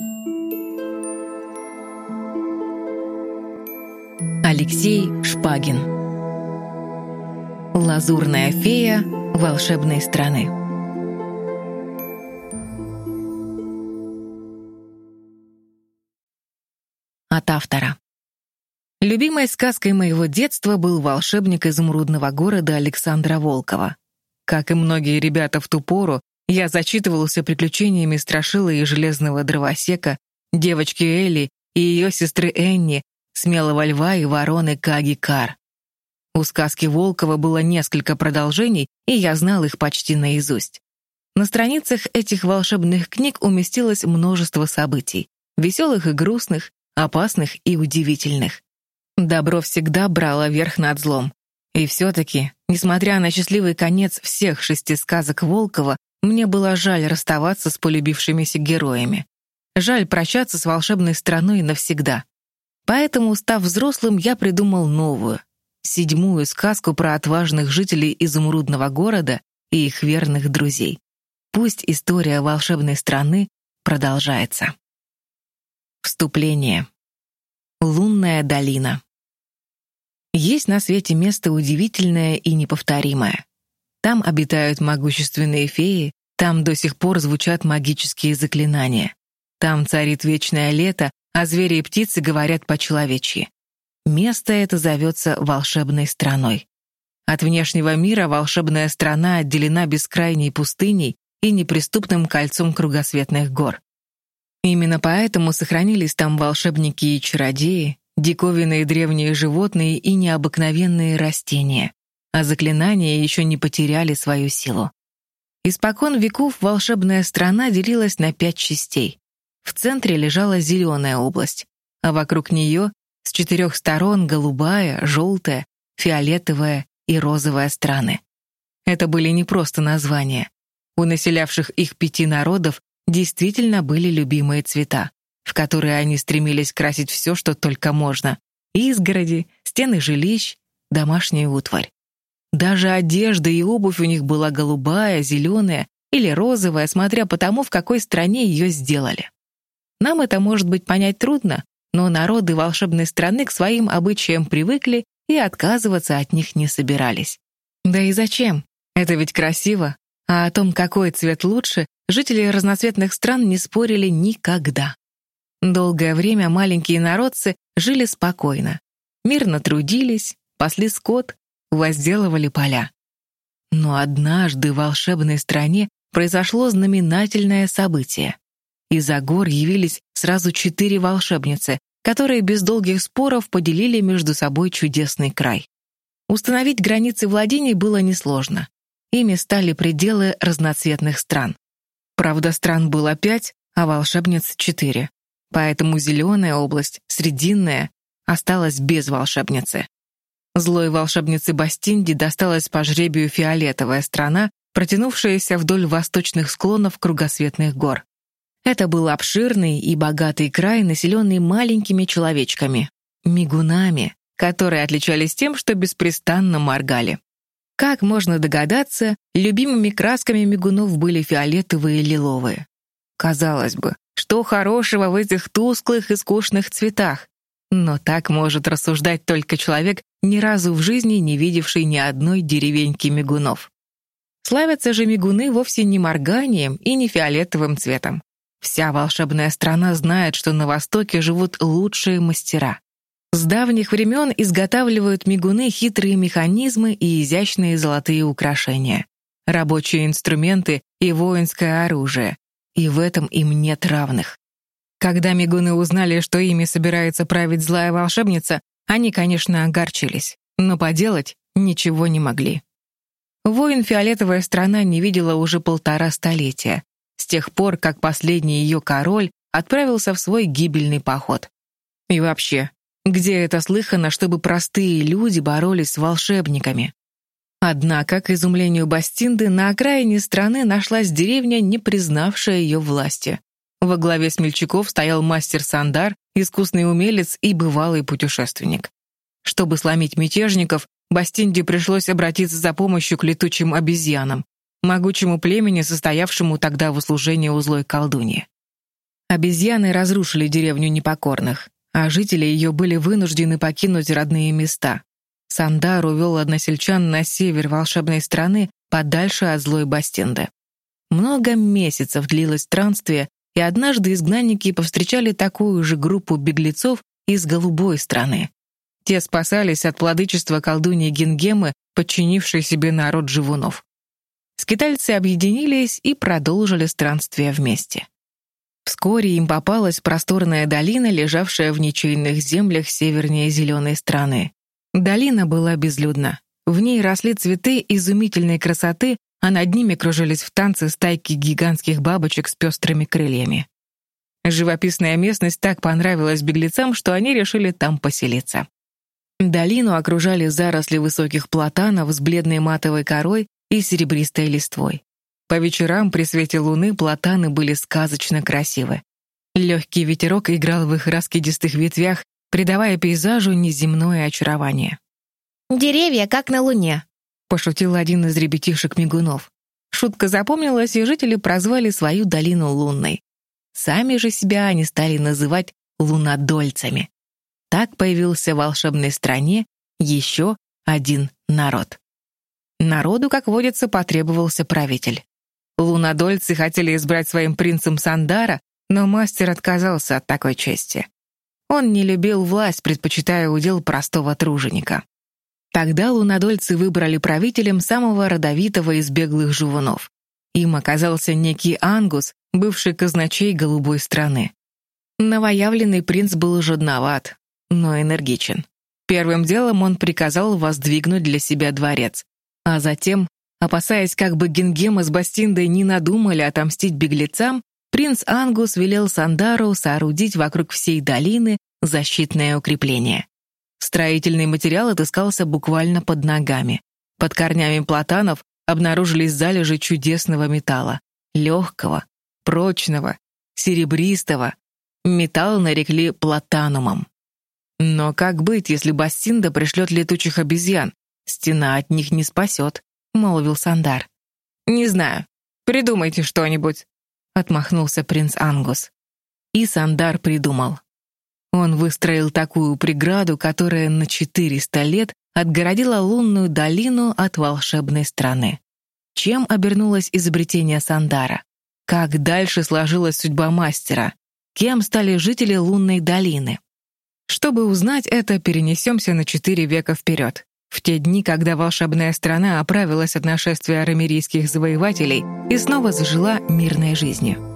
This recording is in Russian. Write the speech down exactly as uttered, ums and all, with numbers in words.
Алексей Шпагин. Лазурная фея волшебной страны. От автора. Любимой сказкой моего детства был волшебник изумрудного города Александра Волкова. Как и многие ребята в ту пору, я зачитывался приключениями Страшилы и Железного Дровосека, девочки Элли и ее сестры Энни, Смелого льва и вороны Каги Кар. У сказки Волкова было несколько продолжений, и я знал их почти наизусть. На страницах этих волшебных книг уместилось множество событий, веселых и грустных, опасных и удивительных. Добро всегда брало верх над злом. И все-таки, несмотря на счастливый конец всех шести сказок Волкова, мне было жаль расставаться с полюбившимися героями. Жаль прощаться с волшебной страной навсегда. Поэтому, став взрослым, я придумал новую, седьмую сказку про отважных жителей изумрудного города и их верных друзей. Пусть история волшебной страны продолжается. Вступление. Лунная долина. Есть на свете место удивительное и неповторимое. Там обитают могущественные феи, там до сих пор звучат магические заклинания. Там царит вечное лето, а звери и птицы говорят по-человечьи. Место это зовется волшебной страной. От внешнего мира волшебная страна отделена бескрайней пустыней и неприступным кольцом кругосветных гор. Именно поэтому сохранились там волшебники и чародеи, диковинные древние животные и необыкновенные растения, а заклинания еще не потеряли свою силу. Испокон веков волшебная страна делилась на пять частей. В центре лежала зеленая область, а вокруг нее с четырех сторон голубая, желтая, фиолетовая и розовая страны. Это были не просто названия. У населявших их пяти народов действительно были любимые цвета, в которые они стремились красить все, что только можно: изгороди, стены жилищ, домашнюю утварь. Даже одежда и обувь у них была голубая, зеленая или розовая, смотря по тому, в какой стране ее сделали. Нам это, может быть, понять трудно, но народы волшебной страны к своим обычаям привыкли и отказываться от них не собирались. Да и зачем? Это ведь красиво. А о том, какой цвет лучше, жители разноцветных стран не спорили никогда. Долгое время маленькие народцы жили спокойно. Мирно трудились, пасли скот, возделывали поля. Но однажды в волшебной стране произошло знаменательное событие. Из-за гор явились сразу четыре волшебницы, которые без долгих споров поделили между собой чудесный край. Установить границы владений было несложно. Ими стали пределы разноцветных стран. Правда, стран было пять, а волшебниц четыре. Поэтому зеленая область, срединная, осталась без волшебницы. Злой волшебнице Бастинди досталась по жребию фиолетовая страна, протянувшаяся вдоль восточных склонов кругосветных гор. Это был обширный и богатый край, населенный маленькими человечками, мигунами, которые отличались тем, что беспрестанно моргали. Как можно догадаться, любимыми красками мигунов были фиолетовые и лиловые. Казалось бы, что хорошего в этих тусклых и скучных цветах? Но так может рассуждать только человек, ни разу в жизни не видевший ни одной деревеньки мигунов. Славятся же мигуны вовсе не морганием и не фиолетовым цветом. Вся волшебная страна знает, что на Востоке живут лучшие мастера. С давних времен изготавливают мигуны хитрые механизмы и изящные золотые украшения, рабочие инструменты и воинское оружие, и в этом им нет равных. Когда мигуны узнали, что ими собирается править злая волшебница, они, конечно, огорчились, но поделать ничего не могли. Воин фиолетовая страна не видела уже полтора столетия, с тех пор, как последний ее король отправился в свой гибельный поход. И вообще, где это слыхано, чтобы простые люди боролись с волшебниками? Однако, к изумлению Бастинды, на окраине страны нашлась деревня, не признавшая ее власти. Во главе смельчаков стоял мастер Сандар, искусный умелец и бывалый путешественник. Чтобы сломить мятежников, Бастинде пришлось обратиться за помощью к летучим обезьянам, могучему племени, состоявшему тогда в услужении у злой колдуньи. Обезьяны разрушили деревню непокорных, а жители ее были вынуждены покинуть родные места. Сандар увел односельчан на север волшебной страны, подальше от злой Бастинды. Много месяцев длилось странствие, и однажды изгнанники повстречали такую же группу беглецов из голубой страны. Те спасались от владычества колдуньи Гингемы, подчинившей себе народ живунов. Скитальцы объединились и продолжили странствие вместе. Вскоре им попалась просторная долина, лежавшая в ничейных землях севернее зеленой страны. Долина была безлюдна. В ней росли цветы изумительной красоты, а над ними кружились в танце стайки гигантских бабочек с пестрыми крыльями. Живописная местность так понравилась беглецам, что они решили там поселиться. Долину окружали заросли высоких платанов с бледной матовой корой и серебристой листвой. По вечерам при свете луны платаны были сказочно красивы. Легкий ветерок играл в их раскидистых ветвях, придавая пейзажу неземное очарование. «Деревья, как на луне», — пошутил один из ребятишек-мигунов. Шутка запомнилась, и жители прозвали свою долину Лунной. Сами же себя они стали называть лунодольцами. Так появился в волшебной стране еще один народ. Народу, как водится, потребовался правитель. Лунодольцы хотели избрать своим принцем Сандара, но мастер отказался от такой чести. Он не любил власть, предпочитая удел простого труженика. Тогда лунодольцы выбрали правителем самого родовитого из беглых живунов. Им оказался некий Ангус, бывший казначей голубой страны. Новоявленный принц был жадноват, но энергичен. Первым делом он приказал воздвигнуть для себя дворец, а затем, опасаясь, как бы Гингема с Бастиндой не надумали отомстить беглецам, принц Ангус велел Сандару соорудить вокруг всей долины защитное укрепление. Строительный материал отыскался буквально под ногами. Под корнями платанов обнаружились залежи чудесного металла. Легкого, прочного, серебристого. Металл нарекли платанумом. Но как быть, если Бастинда пришлет летучих обезьян? Стена от них не спасет, — молвил Сандар. «Не знаю. Придумайте что-нибудь», — отмахнулся принц Ангус. И Сандар придумал. Он выстроил такую преграду, которая на четыреста лет отгородила лунную долину от волшебной страны. Чем обернулось изобретение Сандара? Как дальше сложилась судьба мастера? Кем стали жители лунной долины? Чтобы узнать это, перенесемся на четыре века вперед, в те дни, когда волшебная страна оправилась от нашествия ромерийских завоевателей и снова зажила мирной жизнью.